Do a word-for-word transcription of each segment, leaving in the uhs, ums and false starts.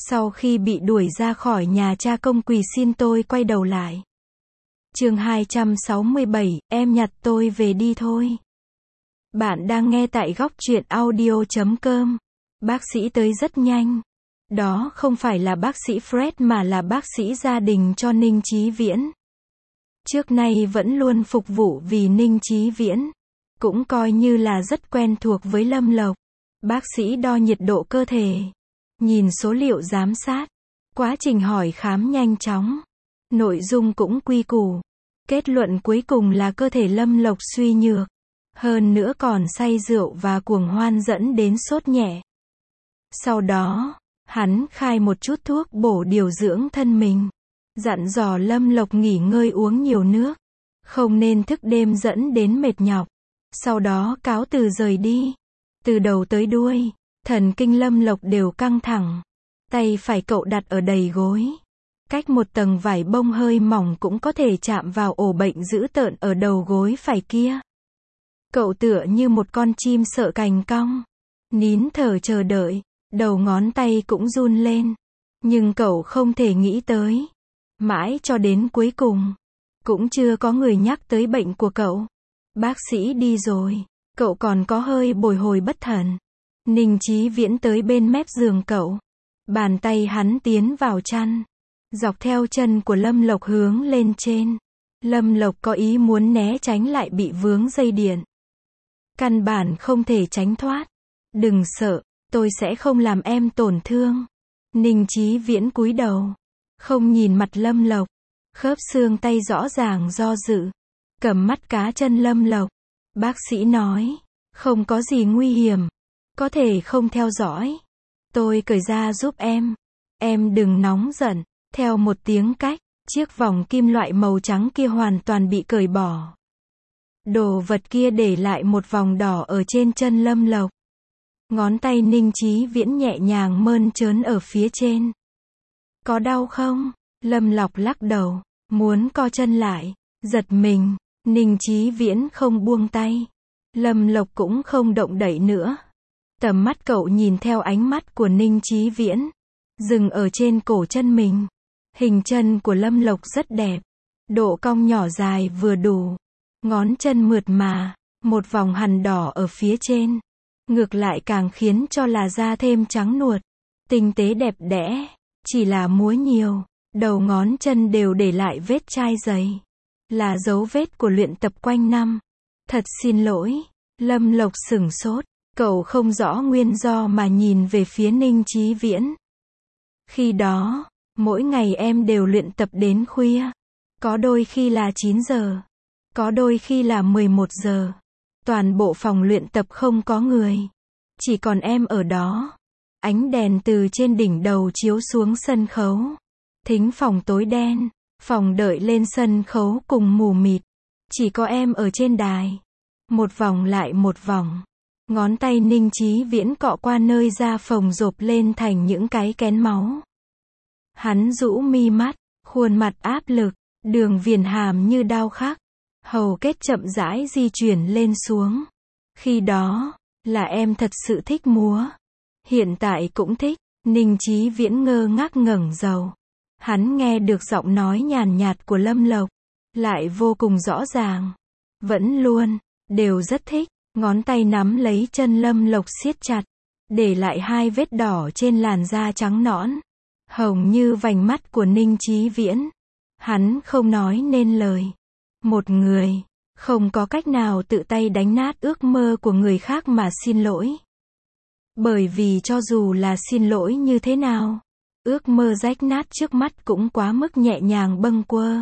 Sau khi bị đuổi ra khỏi nhà, cha công quỳ xin tôi quay đầu lại. Chương hai trăm sáu mươi bảy, em nhặt tôi về đi thôi. Bạn đang nghe tại góc truyện audio chấm com. Bác sĩ tới rất nhanh. Đó không phải là bác sĩ Fred mà là bác sĩ gia đình cho Ninh Chí Viễn. Trước nay vẫn luôn phục vụ vì Ninh Chí Viễn. Cũng coi như là rất quen thuộc với Lâm Lộc. Bác sĩ đo nhiệt độ cơ thể. Nhìn số liệu giám sát. Quá trình hỏi khám nhanh chóng. Nội dung cũng quy củ. Kết luận cuối cùng là cơ thể Lâm Lộc suy nhược. Hơn nữa còn say rượu và cuồng hoan dẫn đến sốt nhẹ. Sau đó, hắn khai một chút thuốc bổ điều dưỡng thân mình. Dặn dò Lâm Lộc nghỉ ngơi uống nhiều nước. Không nên thức đêm dẫn đến mệt nhọc. Sau đó cáo từ rời đi. Từ đầu tới đuôi, thần kinh Lâm Lộc đều căng thẳng. Tay phải cậu đặt ở đầy gối. Cách một tầng vải bông hơi mỏng cũng có thể chạm vào ổ bệnh dữ tợn ở đầu gối phải kia. Cậu tựa như một con chim sợ cành cong. Nín thở chờ đợi. Đầu ngón tay cũng run lên. Nhưng cậu không thể nghĩ tới. Mãi cho đến cuối cùng. Cũng chưa có người nhắc tới bệnh của cậu. Bác sĩ đi rồi. Cậu còn có hơi bồi hồi bất thần. Ninh Chí Viễn tới bên mép giường cậu. Bàn tay hắn tiến vào chăn. Dọc theo chân của Lâm Lộc hướng lên trên. Lâm Lộc có ý muốn né tránh lại bị vướng dây điện. Căn bản không thể tránh thoát. Đừng sợ, tôi sẽ không làm em tổn thương. Ninh Chí Viễn cúi đầu. Không nhìn mặt Lâm Lộc. Khớp xương tay rõ ràng do dự. Cầm mắt cá chân Lâm Lộc. Bác sĩ nói. Không có gì nguy hiểm. Có thể không theo dõi. Tôi cởi ra giúp em. Em đừng nóng giận. Theo một tiếng cách, chiếc vòng kim loại màu trắng kia hoàn toàn bị cởi bỏ. Đồ vật kia để lại một vòng đỏ ở trên chân Lâm Lộc. Ngón tay Ninh Chí Viễn nhẹ nhàng mơn trớn ở phía trên. Có đau không? Lâm Lộc lắc đầu, muốn co chân lại, giật mình. Ninh Chí Viễn không buông tay. Lâm Lộc cũng không động đậy nữa. Tầm mắt cậu nhìn theo ánh mắt của Ninh Chí Viễn, dừng ở trên cổ chân mình. Hình chân của Lâm Lộc rất đẹp. Độ cong nhỏ dài vừa đủ. Ngón chân mượt mà. Một vòng hằn đỏ ở phía trên. Ngược lại càng khiến cho là da thêm trắng nuột. Tinh tế đẹp đẽ. Chỉ là múa nhiều. Đầu ngón chân đều để lại vết chai dày. Là dấu vết của luyện tập quanh năm. Thật xin lỗi. Lâm Lộc sửng sốt. Cậu không rõ nguyên do mà nhìn về phía Ninh Chí Viễn. Khi đó, mỗi ngày em đều luyện tập đến khuya. Có đôi khi là chín giờ. Có đôi khi là mười một giờ. Toàn bộ phòng luyện tập không có người. Chỉ còn em ở đó. Ánh đèn từ trên đỉnh đầu chiếu xuống sân khấu. Thính phòng tối đen. Phòng đợi lên sân khấu cùng mù mịt. Chỉ có em ở trên đài. Một vòng lại một vòng. Ngón tay Ninh Chí Viễn cọ qua nơi da phồng rộp lên thành những cái kén máu. Hắn rũ mi mắt, khuôn mặt áp lực, đường viền hàm như đao khắc. Hầu kết chậm rãi di chuyển lên xuống. Khi đó, là em thật sự thích múa. Hiện tại cũng thích. Ninh Chí Viễn ngơ ngác ngẩng đầu. Hắn nghe được giọng nói nhàn nhạt của Lâm Lộc. Lại vô cùng rõ ràng. Vẫn luôn, đều rất thích. Ngón tay nắm lấy chân Lâm Lộc siết chặt. Để lại hai vết đỏ trên làn da trắng nõn. Hồng như vành mắt của Ninh Chí Viễn. Hắn không nói nên lời. Một người, không có cách nào tự tay đánh nát ước mơ của người khác mà xin lỗi. Bởi vì cho dù là xin lỗi như thế nào, ước mơ rách nát trước mắt cũng quá mức nhẹ nhàng bâng quơ.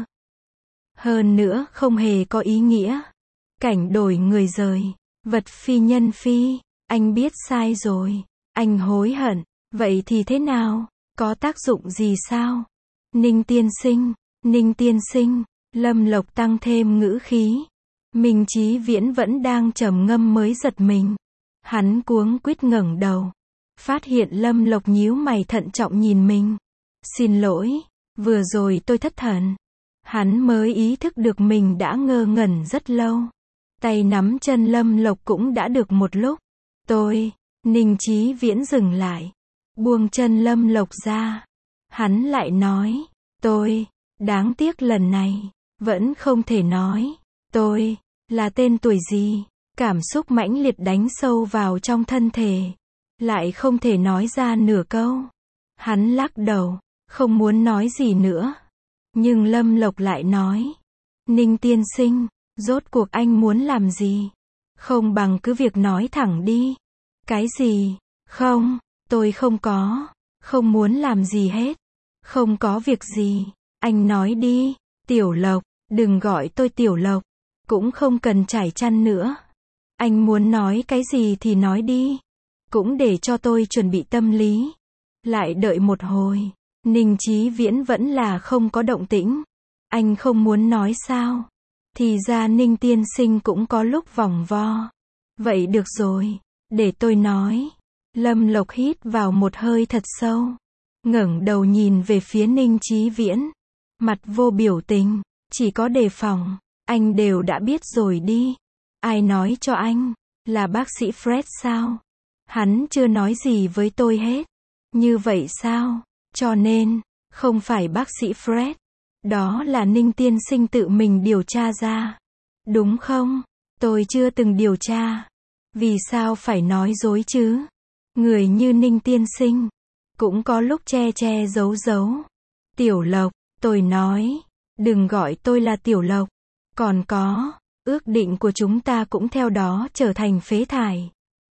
Hơn nữa không hề có ý nghĩa. Cảnh đổi người rời, vật phi nhân phi, anh biết sai rồi, anh hối hận, vậy thì thế nào, có tác dụng gì sao? Ninh tiên sinh, Ninh tiên sinh, Lâm Lộc tăng thêm ngữ khí. Minh Chí Viễn vẫn đang trầm ngâm mới giật mình. Hắn cuống quýt ngẩng đầu. Phát hiện Lâm Lộc nhíu mày thận trọng nhìn mình. Xin lỗi, vừa rồi tôi thất thần. Hắn mới ý thức được mình đã ngơ ngẩn rất lâu. Tay nắm chân Lâm Lộc cũng đã được một lúc. Tôi, Ninh Chí Viễn dừng lại. buông chân Lâm Lộc ra. Hắn lại nói, tôi, đáng tiếc lần này, vẫn không thể nói, tôi, là tên tuổi gì, cảm xúc mãnh liệt đánh sâu vào trong thân thể, lại không thể nói ra nửa câu. Hắn lắc đầu, không muốn nói gì nữa. Nhưng Lâm Lộc lại nói, Ninh tiên sinh, rốt cuộc anh muốn làm gì? Không bằng cứ việc nói thẳng đi. Cái gì? Không, tôi không có, không muốn làm gì hết. Không có việc gì, anh nói đi. Tiểu Lộc, đừng gọi tôi Tiểu Lộc, cũng không cần trải chăn nữa. Anh muốn nói cái gì thì nói đi, cũng để cho tôi chuẩn bị tâm lý. Lại đợi một hồi, Ninh Chí Viễn vẫn là không có động tĩnh. Anh không muốn nói sao? Thì ra Ninh tiên sinh cũng có lúc vòng vo. Vậy được rồi, để tôi nói. Lâm Lộc hít vào một hơi thật sâu, ngẩng đầu nhìn về phía Ninh Chí Viễn, mặt vô biểu tình, chỉ có đề phòng. Anh đều đã biết rồi đi. Ai nói cho anh? Là bác sĩ Fred sao? Hắn chưa nói gì với tôi hết. Như vậy sao? Cho nên, không phải bác sĩ Fred. Đó là Ninh tiên sinh tự mình điều tra ra. Đúng không? Tôi chưa từng điều tra. Vì sao phải nói dối chứ? Người như Ninh tiên sinh, cũng có lúc che che giấu giấu. Tiểu Lộc, tôi nói, đừng gọi tôi là Tiểu Lộc. Còn có, ước định của chúng ta cũng theo đó trở thành phế thải.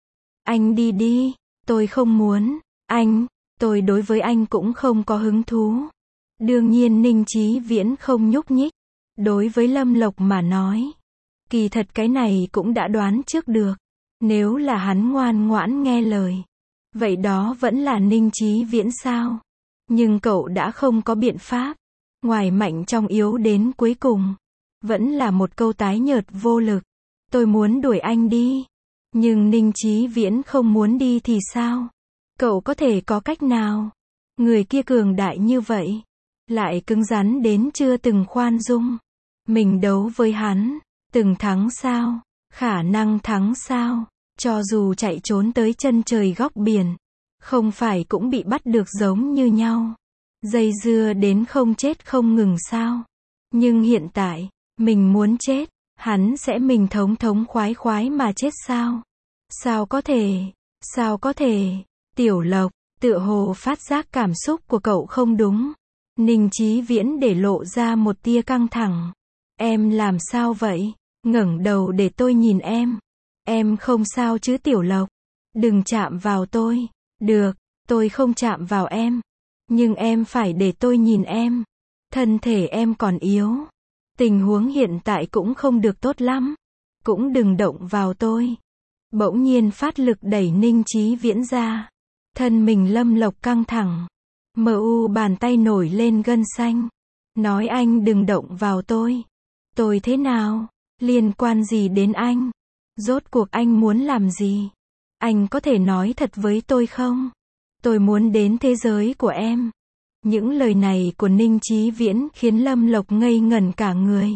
Anh đi đi, tôi không muốn. Anh, tôi đối với anh cũng không có hứng thú. Đương nhiên Ninh Chí Viễn không nhúc nhích. Đối với Lâm Lộc mà nói, kỳ thật cái này cũng đã đoán trước được. Nếu là hắn ngoan ngoãn nghe lời, vậy đó vẫn là Ninh Chí Viễn sao? Nhưng cậu đã không có biện pháp. Ngoài mạnh trong yếu đến cuối cùng, vẫn là một câu tái nhợt vô lực. Tôi muốn đuổi anh đi. Nhưng Ninh Chí Viễn không muốn đi thì sao? Cậu có thể có cách nào? Người kia cường đại như vậy, lại cứng rắn đến chưa từng khoan dung. Mình đấu với hắn, từng thắng sao? Khả năng thắng sao? Cho dù chạy trốn tới chân trời góc biển, không phải cũng bị bắt được giống như nhau. Dây dưa đến không chết không ngừng sao? Nhưng hiện tại, mình muốn chết, hắn sẽ mình thống thống khoái khoái mà chết sao? Sao có thể? Sao có thể? Tiểu Lộc, tựa hồ phát giác cảm xúc của cậu không đúng. Ninh Chí Viễn để lộ ra một tia căng thẳng. Em làm sao vậy? Ngẩng đầu để tôi nhìn em. Em không sao chứ Tiểu Lộc? Đừng chạm vào tôi. Được, tôi không chạm vào em. Nhưng em phải để tôi nhìn em. Thân thể em còn yếu. Tình huống hiện tại cũng không được tốt lắm. Cũng đừng động vào tôi. Bỗng nhiên phát lực đẩy Ninh Chí Viễn ra. Thân mình Lâm Lộc căng thẳng. Mờ u bàn tay nổi lên gân xanh. Nói anh đừng động vào tôi. Tôi thế nào? Liên quan gì đến anh? Rốt cuộc anh muốn làm gì? Anh có thể nói thật với tôi không? Tôi muốn đến thế giới của em. Những lời này của Ninh Chí Viễn khiến Lâm Lộc ngây ngẩn cả người.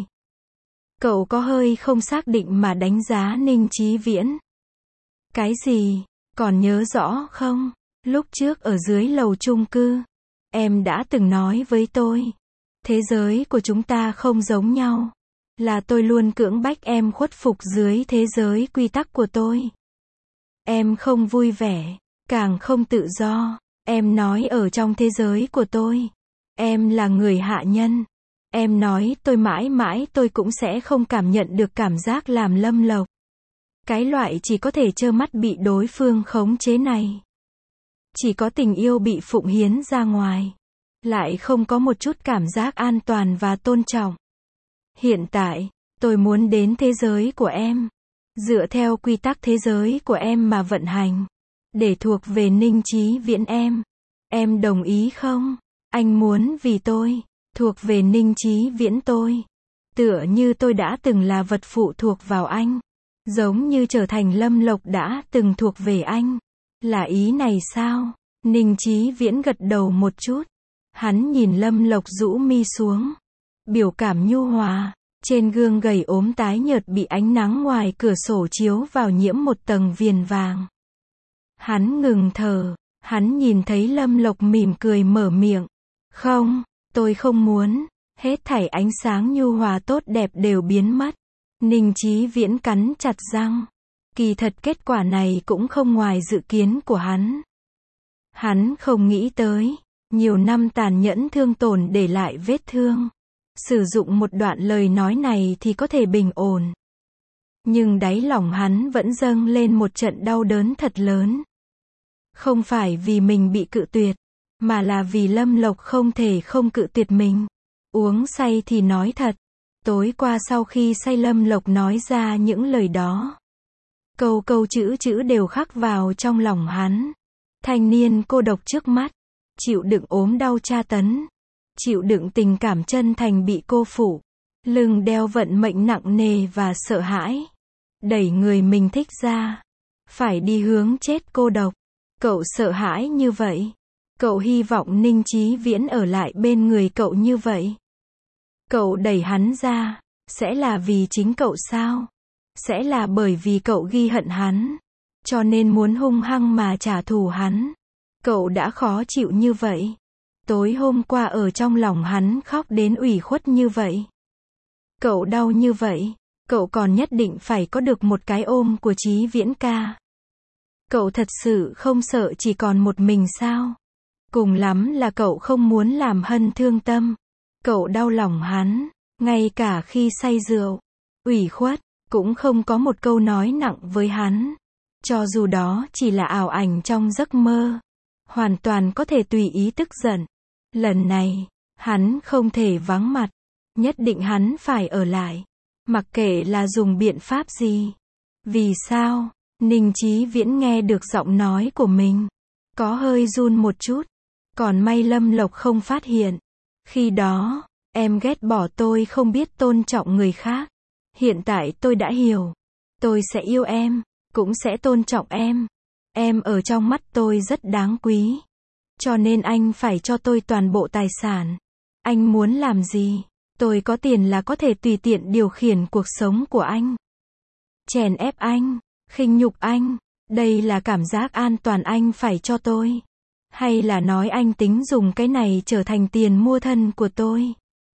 Cậu có hơi không xác định mà đánh giá Ninh Chí Viễn. Cái gì? Còn nhớ rõ không? Lúc trước ở dưới lầu chung cư, em đã từng nói với tôi, thế giới của chúng ta không giống nhau. Là tôi luôn cưỡng bách em khuất phục dưới thế giới quy tắc của tôi. Em không vui vẻ, càng không tự do. Em nói ở trong thế giới của tôi, em là người hạ nhân. Em nói tôi mãi mãi tôi cũng sẽ không cảm nhận được cảm giác làm Lâm Lộc. Cái loại chỉ có thể trơ mắt bị đối phương khống chế này. Chỉ có tình yêu bị phụng hiến ra ngoài. Lại không có một chút cảm giác an toàn và tôn trọng. Hiện tại, tôi muốn đến thế giới của em. Dựa theo quy tắc thế giới của em mà vận hành. Để thuộc về Ninh Chí Viễn em. Em đồng ý không? Anh muốn vì tôi, thuộc về Ninh Chí Viễn tôi. Tựa như tôi đã từng là vật phụ thuộc vào anh. Giống như trở thành Lâm Lộc đã từng thuộc về anh. Là ý này sao? Ninh Chí Viễn gật đầu một chút. Hắn nhìn Lâm Lộc rũ mi xuống. Biểu cảm nhu hòa. Trên gương gầy ốm tái nhợt bị ánh nắng ngoài cửa sổ chiếu vào nhiễm một tầng viền vàng. Hắn ngừng thở. Hắn nhìn thấy Lâm Lộc mỉm cười mở miệng. Không, tôi không muốn. Hết thảy ánh sáng nhu hòa tốt đẹp đều biến mất. Ninh Chí Viễn cắn chặt răng. Kỳ thật kết quả này cũng không ngoài dự kiến của hắn. Hắn không nghĩ tới, nhiều năm tàn nhẫn thương tổn để lại vết thương. Sử dụng một đoạn lời nói này thì có thể bình ổn. Nhưng đáy lòng hắn vẫn dâng lên một trận đau đớn thật lớn. Không phải vì mình bị cự tuyệt, mà là vì Lâm Lộc không thể không cự tuyệt mình. Uống say thì nói thật. Tối qua sau khi say Lâm Lộc nói ra những lời đó. Câu câu chữ chữ đều khắc vào trong lòng hắn. Thanh niên cô độc trước mắt. Chịu đựng ốm đau tra tấn. Chịu đựng tình cảm chân thành bị cô phụ. Lưng đeo vận mệnh nặng nề và sợ hãi. Đẩy người mình thích ra. Phải đi hướng chết cô độc. Cậu sợ hãi như vậy. Cậu hy vọng Ninh Chí Viễn ở lại bên người cậu như vậy. Cậu đẩy hắn ra. Sẽ là vì chính cậu sao? Sẽ là bởi vì cậu ghi hận hắn. Cho nên muốn hung hăng mà trả thù hắn. Cậu đã khó chịu như vậy. Tối hôm qua ở trong lòng hắn khóc đến ủy khuất như vậy. Cậu đau như vậy. Cậu còn nhất định phải có được một cái ôm của Chí Viễn ca. Cậu thật sự không sợ chỉ còn một mình sao? Cùng lắm là cậu không muốn làm Hân thương tâm. Cậu đau lòng hắn. Ngay cả khi say rượu. Ủy khuất. Cũng không có một câu nói nặng với hắn. Cho dù đó chỉ là ảo ảnh trong giấc mơ. Hoàn toàn có thể tùy ý tức giận. Lần này, hắn không thể vắng mặt. Nhất định hắn phải ở lại. Mặc kệ là dùng biện pháp gì. Vì sao? Ninh Chí Viễn nghe được giọng nói của mình. Có hơi run một chút. Còn may Lâm Lộc không phát hiện. Khi đó, em ghét bỏ tôi không biết tôn trọng người khác. Hiện tại tôi đã hiểu. Tôi sẽ yêu em. Cũng sẽ tôn trọng em. Em ở trong mắt tôi rất đáng quý. Cho nên anh phải cho tôi toàn bộ tài sản. Anh muốn làm gì? Tôi có tiền là có thể tùy tiện điều khiển cuộc sống của anh. Chèn ép anh. Khinh nhục anh. Đây là cảm giác an toàn anh phải cho tôi. Hay là nói anh tính dùng cái này trở thành tiền mua thân của tôi?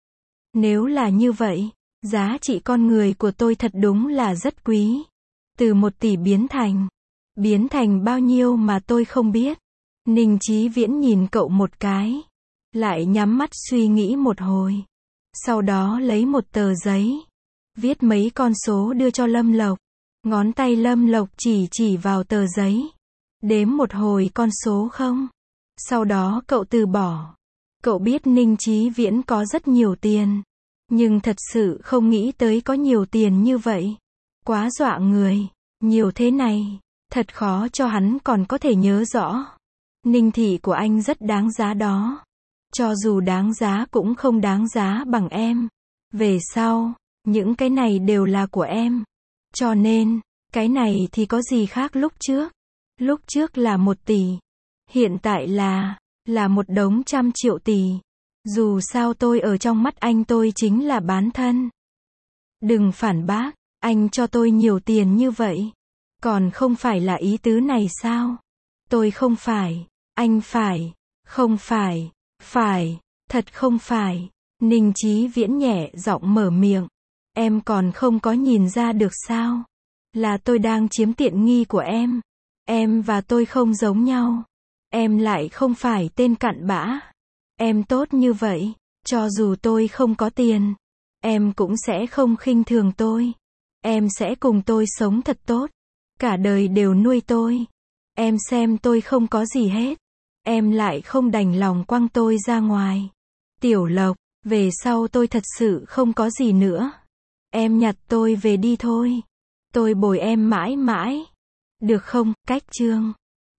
Nếu là như vậy, giá trị con người của tôi thật đúng là rất quý. Từ một tỷ biến thành. Biến thành bao nhiêu mà tôi không biết. Ninh Chí Viễn nhìn cậu một cái. Lại nhắm mắt suy nghĩ một hồi. Sau đó lấy một tờ giấy. Viết mấy con số đưa cho Lâm Lộc. Ngón tay Lâm Lộc chỉ chỉ vào tờ giấy. Đếm một hồi con số không. Sau đó cậu từ bỏ. Cậu biết Ninh Chí Viễn có rất nhiều tiền. Nhưng thật sự không nghĩ tới có nhiều tiền như vậy. Quá dọa người. Nhiều thế này. Thật khó cho hắn còn có thể nhớ rõ. Ninh thị của anh rất đáng giá đó. Cho dù đáng giá cũng không đáng giá bằng em. Về sau, những cái này đều là của em. Cho nên, cái này thì có gì khác lúc trước. Lúc trước là một tỷ. Hiện tại là, là một đống trăm triệu tỷ. Dù sao tôi ở trong mắt anh tôi chính là bán thân. Đừng phản bác, anh cho tôi nhiều tiền như vậy. Còn không phải là ý tứ này sao? Tôi không phải, anh phải, không phải, phải, thật không phải. Ninh Chí Viễn nhẹ giọng mở miệng. Em còn không có nhìn ra được sao? Là tôi đang chiếm tiện nghi của em. Em và tôi không giống nhau. Em lại không phải tên cặn bã. Em tốt như vậy, cho dù tôi không có tiền, em cũng sẽ không khinh thường tôi. Em sẽ cùng tôi sống thật tốt. Cả đời đều nuôi tôi. Em xem tôi không có gì hết. Em lại không đành lòng quăng tôi ra ngoài. Tiểu Lộc, về sau tôi thật sự không có gì nữa. Em nhặt tôi về đi thôi. Tôi bồi em mãi mãi. Được không? Cách chương